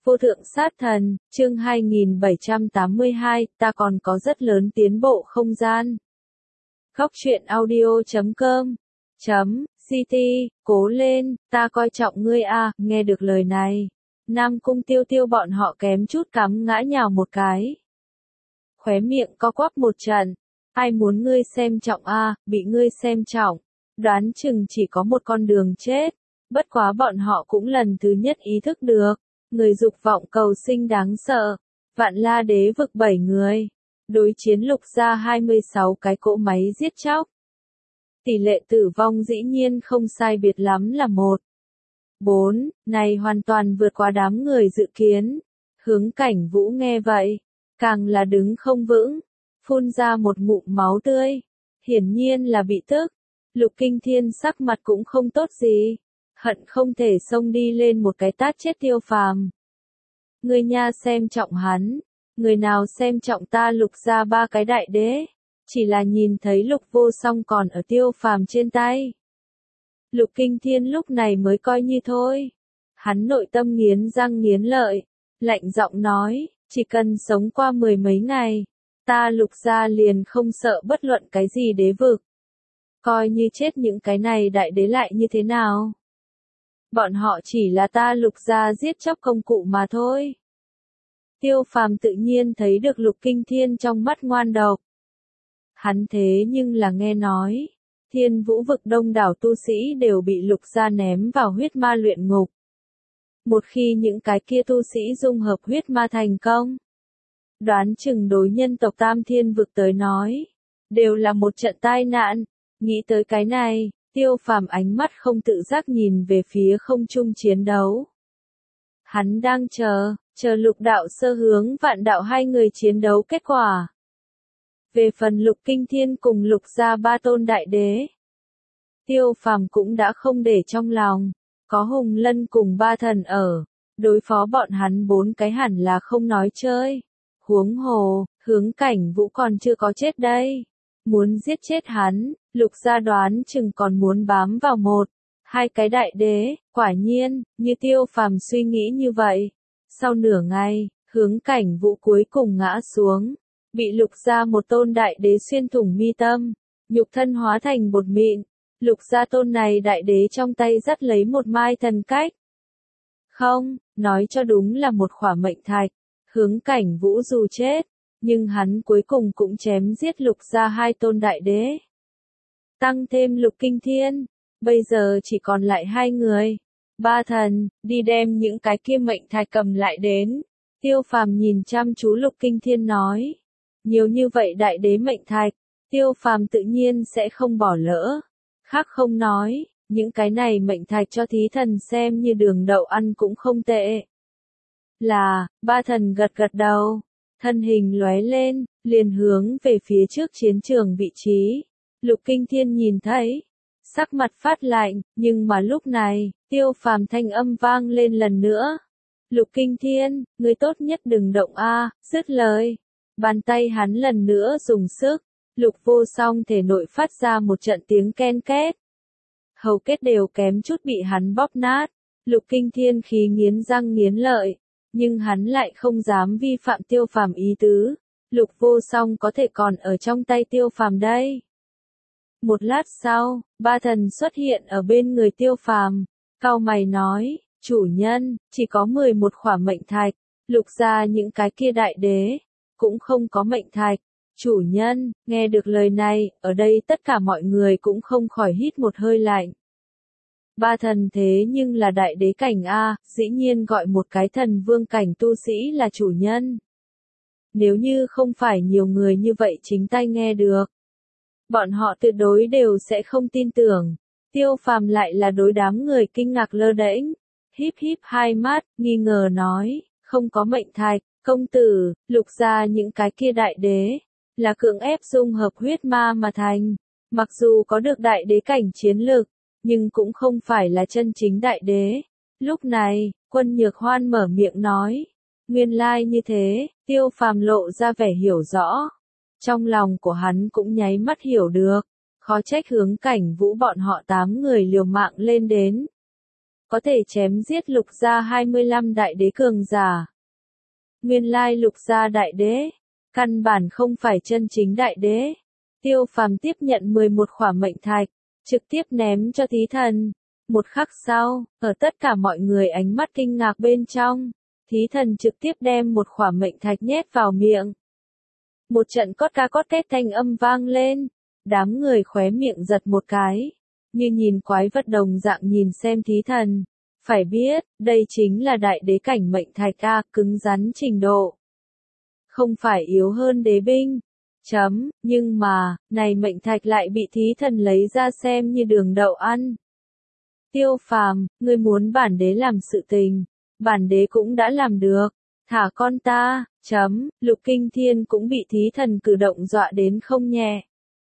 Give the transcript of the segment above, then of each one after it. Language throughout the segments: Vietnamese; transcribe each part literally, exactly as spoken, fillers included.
Vô thượng sát thần, chương hai nghìn bảy trăm tám mươi hai, ta còn có rất lớn tiến bộ không gian. Góc truyện audio chấm com chấm ct, cố lên, ta coi trọng ngươi a. Nghe được lời này, Nam Cung Tiêu Tiêu bọn họ kém chút cắm ngã nhào một cái. Khóe miệng co quắp một trận, ai muốn ngươi xem trọng a, bị ngươi xem trọng, đoán chừng chỉ có một con đường chết. Bất quá bọn họ cũng lần thứ nhất ý thức được, người dục vọng cầu sinh đáng sợ. Vạn La Đế vực bảy người, đối chiến Lục gia hai mươi sáu cái cỗ máy giết chóc. Tỷ lệ tử vong dĩ nhiên không sai biệt lắm là một bốn, này hoàn toàn vượt qua đám người dự kiến. Hướng Cảnh Vũ nghe vậy, càng là đứng không vững, phun ra một ngụm máu tươi, hiển nhiên là bị tức. Lục Kinh Thiên sắc mặt cũng không tốt gì, hận không thể xông đi lên một cái tát chết Tiêu Phàm. Người nha xem trọng hắn, người nào xem trọng ta Lục gia ba cái đại đế, chỉ là nhìn thấy Lục Vô Song còn ở Tiêu Phàm trên tay. Lục Kinh Thiên lúc này mới coi như thôi, hắn nội tâm nghiến răng nghiến lợi, lạnh giọng nói, chỉ cần sống qua mười mấy ngày, ta Lục gia liền không sợ bất luận cái gì đế vực. Coi như chết những cái này đại đế lại như thế nào? Bọn họ chỉ là ta Lục gia giết chóc công cụ mà thôi. Tiêu Phàm tự nhiên thấy được Lục Kinh Thiên trong mắt ngoan độc. Hắn thế nhưng là nghe nói, Thiên Vũ vực đông đảo tu sĩ đều bị Lục gia ném vào huyết ma luyện ngục. Một khi những cái kia tu sĩ dung hợp huyết ma thành công, đoán chừng đối nhân tộc Tam Thiên vực tới nói, đều là một trận tai nạn. Nghĩ tới cái này, Tiêu Phàm ánh mắt không tự giác nhìn về phía không trung chiến đấu. Hắn đang chờ, chờ Lục đạo sơ hướng Vạn đạo hai người chiến đấu kết quả. Về phần Lục Kinh Thiên cùng Lục gia ba tôn đại đế, Tiêu Phàm cũng đã không để trong lòng, có Hùng Lân cùng ba thần ở, đối phó bọn hắn bốn cái hẳn là không nói chơi. Huống hồ, Hướng Cảnh Vũ còn chưa có chết đây. Muốn giết chết hắn, Lục gia đoán chừng còn muốn bám vào một, hai cái đại đế. Quả nhiên, như Tiêu Phàm suy nghĩ như vậy. Sau nửa ngày, Hướng Cảnh Vũ cuối cùng ngã xuống, bị Lục gia một tôn đại đế xuyên thủng mi tâm, nhục thân hóa thành bột mịn. Lục gia tôn này đại đế trong tay dắt lấy một mai thần cách. Không, nói cho đúng là một khỏa mệnh thạch. Hướng Cảnh Vũ dù chết, nhưng hắn cuối cùng cũng chém giết Lục gia hai tôn đại đế. Tăng thêm Lục Kinh Thiên, bây giờ chỉ còn lại hai người. Ba thần, đi đem những cái kia mệnh thạch cầm lại đến. Tiêu Phàm nhìn chăm chú Lục Kinh Thiên nói. Nhiều như vậy đại đế mệnh thạch, Tiêu Phàm tự nhiên sẽ không bỏ lỡ. Khác không nói, những cái này mệnh thạch cho thí thần xem như đường đậu ăn cũng không tệ. Là, ba thần gật gật đầu. Thân hình lóe lên, liền hướng về phía trước chiến trường vị trí. Lục Kinh Thiên nhìn thấy, sắc mặt phát lạnh, nhưng mà lúc này, Tiêu Phàm thanh âm vang lên lần nữa. Lục Kinh Thiên, ngươi tốt nhất đừng động a. Dứt lời, bàn tay hắn lần nữa dùng sức, Lục Vô Song thể nội phát ra một trận tiếng ken két. Hầu kết đều kém chút bị hắn bóp nát. Lục Kinh Thiên khí nghiến răng nghiến lợi, nhưng hắn lại không dám vi phạm Tiêu Phàm ý tứ. Lục Vô Song có thể còn ở trong tay Tiêu Phàm đây. Một lát sau, ba thần xuất hiện ở bên người Tiêu Phàm, cau mày nói, chủ nhân, chỉ có mười một khỏa mệnh thạch, Lục gia những cái kia đại đế, cũng không có mệnh thạch. Chủ nhân, nghe được lời này, ở đây tất cả mọi người cũng không khỏi hít một hơi lạnh. Ba thần thế nhưng là đại đế cảnh A, dĩ nhiên gọi một cái thần vương cảnh tu sĩ là chủ nhân. Nếu như không phải nhiều người như vậy chính tay nghe được, bọn họ tuyệt đối đều sẽ không tin tưởng. Tiêu Phàm lại là đối đám người kinh ngạc lơ đễnh, híp híp hai mắt, nghi ngờ nói, không có mệnh thạch, công tử, Lục gia những cái kia đại đế, là cưỡng ép dung hợp huyết ma mà thành. Mặc dù có được đại đế cảnh chiến lực, nhưng cũng không phải là chân chính đại đế. Lúc này, Quân Nhược Hoan mở miệng nói, nguyên lai như thế. Tiêu Phàm lộ ra vẻ hiểu rõ. Trong lòng của hắn cũng nháy mắt hiểu được, khó trách Hướng Cảnh Vũ bọn họ tám người liều mạng lên đến. có thể chém giết Lục gia hai mươi lăm đại đế cường giả. Nguyên lai Lục gia đại đế, căn bản không phải chân chính đại đế. Tiêu Phàm tiếp nhận mười một khỏa mệnh thạch, trực tiếp ném cho thí thần. Một khắc sau, ở tất cả mọi người ánh mắt kinh ngạc bên trong, thí thần trực tiếp đem một khỏa mệnh thạch nhét vào miệng. Một trận cót ca cót két thanh âm vang lên, đám người khóe miệng giật một cái, như nhìn quái vật đồng dạng nhìn xem thí thần. Phải biết, đây chính là đại đế cảnh mệnh thạch a, cứng rắn trình độ. Không phải yếu hơn đế binh. Chấm, nhưng mà, này mệnh thạch lại bị thí thần lấy ra xem như đường đậu ăn. Tiêu Phàm, ngươi muốn bản đế làm sự tình, bản đế cũng đã làm được, thả con ta, chấm, Lục Kinh Thiên cũng bị thí thần cử động dọa đến không nhẹ.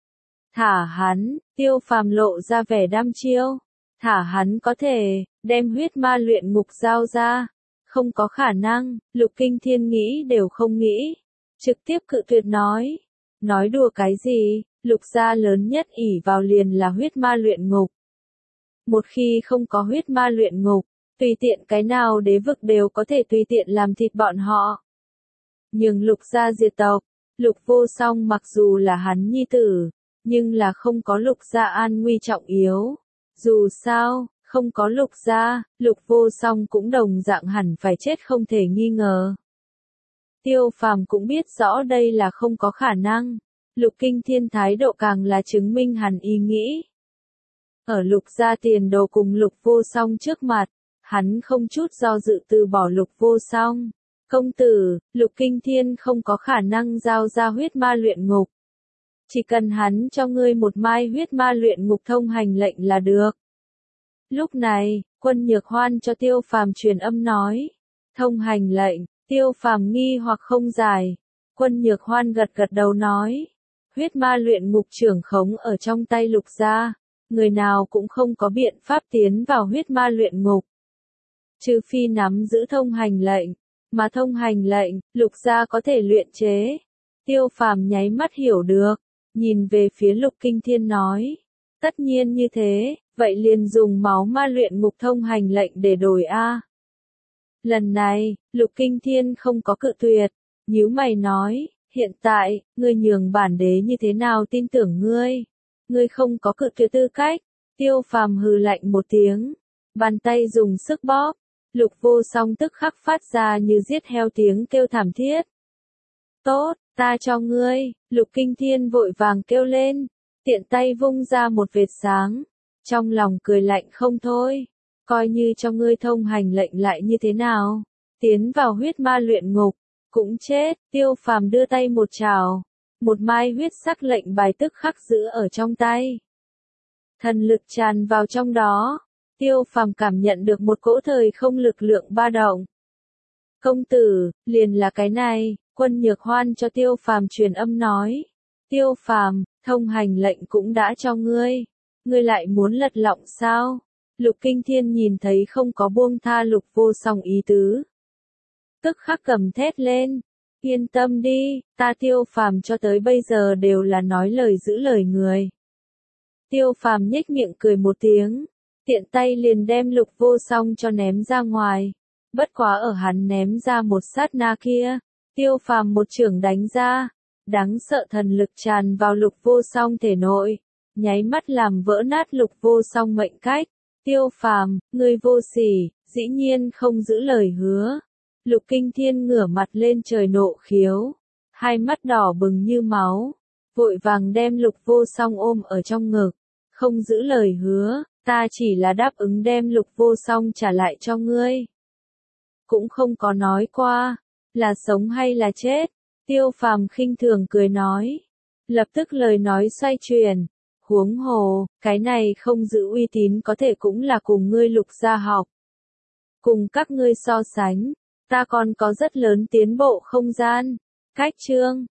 Thả hắn, Tiêu Phàm lộ ra vẻ đăm chiêu, thả hắn có thể, đem huyết ma luyện ngục giao ra, không có khả năng, Lục Kinh Thiên nghĩ đều không nghĩ, trực tiếp cự tuyệt nói, nói đùa cái gì, Lục gia lớn nhất ỷ vào liền là huyết ma luyện ngục. Một khi không có huyết ma luyện ngục, tùy tiện cái nào đế vực đều có thể tùy tiện làm thịt bọn họ. Nhưng Lục gia diệt tộc, Lục Vô Song mặc dù là hắn nhi tử, nhưng là không có Lục gia an nguy trọng yếu. Dù sao, không có Lục gia, Lục Vô Song cũng đồng dạng hẳn phải chết không thể nghi ngờ. Tiêu Phàm cũng biết rõ đây là không có khả năng. Lục Kinh Thiên thái độ càng là chứng minh hắn ý nghĩ. Ở Lục gia tiền đồ cùng Lục Vô Song trước mặt, hắn không chút do dự từ bỏ Lục Vô Song. Công tử, Lục Kinh Thiên không có khả năng giao ra huyết ma luyện ngục. Chỉ cần hắn cho ngươi một mai huyết ma luyện ngục thông hành lệnh là được. Lúc này, Quân Nhược Hoan cho Tiêu Phàm truyền âm nói. Thông hành lệnh, Tiêu Phàm nghi hoặc không giải. Quân Nhược Hoan gật gật đầu nói. Huyết ma luyện ngục trưởng khống ở trong tay Lục gia. Người nào cũng không có biện pháp tiến vào huyết ma luyện ngục. Trừ phi nắm giữ thông hành lệnh, mà thông hành lệnh, Lục gia có thể luyện chế. Tiêu Phàm nháy mắt hiểu được, nhìn về phía Lục Kinh Thiên nói. Tất nhiên như thế, vậy liền dùng máu ma luyện ngục thông hành lệnh để đổi a. Lần này, Lục Kinh Thiên không có cự tuyệt, nhíu mày nói, hiện tại, ngươi nhường bản đế như thế nào tin tưởng ngươi? Ngươi không có cự tuyệt tư cách. Tiêu Phàm hừ lạnh một tiếng, bàn tay dùng sức bóp, Lục Vô Song tức khắc phát ra như giết heo tiếng kêu thảm thiết. Tốt, ta cho ngươi, Lục Kinh Thiên vội vàng kêu lên, tiện tay vung ra một vệt sáng, trong lòng cười lạnh không thôi, coi như cho ngươi thông hành lệnh lại như thế nào, tiến vào huyết ma luyện ngục, cũng chết. Tiêu Phàm đưa tay một trào, một mai huyết sắc lệnh bài tức khắc giữ ở trong tay. Thần lực tràn vào trong đó, Tiêu Phàm cảm nhận được một cỗ thời không lực lượng ba động. Công tử, liền là cái này, Quân Nhược Hoan cho Tiêu Phàm truyền âm nói. Tiêu Phàm, thông hành lệnh cũng đã cho ngươi, ngươi lại muốn lật lọng sao? Lục Kinh Thiên nhìn thấy không có buông tha Lục Vô Song ý tứ, tức khắc cầm thét lên. Yên tâm đi, ta Tiêu Phàm cho tới bây giờ đều là nói lời giữ lời người. Tiêu Phàm nhếch miệng cười một tiếng, tiện tay liền đem Lục Vô Song cho ném ra ngoài. Bất quá ở hắn ném ra một sát na kia, Tiêu Phàm một chưởng đánh ra, đáng sợ thần lực tràn vào Lục Vô Song thể nội, nháy mắt làm vỡ nát Lục Vô Song mệnh cách. Tiêu Phàm, ngươi vô sỉ, dĩ nhiên không giữ lời hứa. Lục Kinh Thiên ngửa mặt lên trời nộ khiếu, hai mắt đỏ bừng như máu, vội vàng đem Lục Vô Song ôm ở trong ngực. Không giữ lời hứa, ta chỉ là đáp ứng đem Lục Vô Song trả lại cho ngươi. Cũng không có nói qua, là sống hay là chết. Tiêu Phàm khinh thường cười nói. Lập tức lời nói xoay chuyển. Huống hồ, cái này không giữ uy tín có thể cũng là cùng ngươi Lục gia học. Cùng các ngươi so sánh, ta còn có rất lớn tiến bộ không gian. Cách chương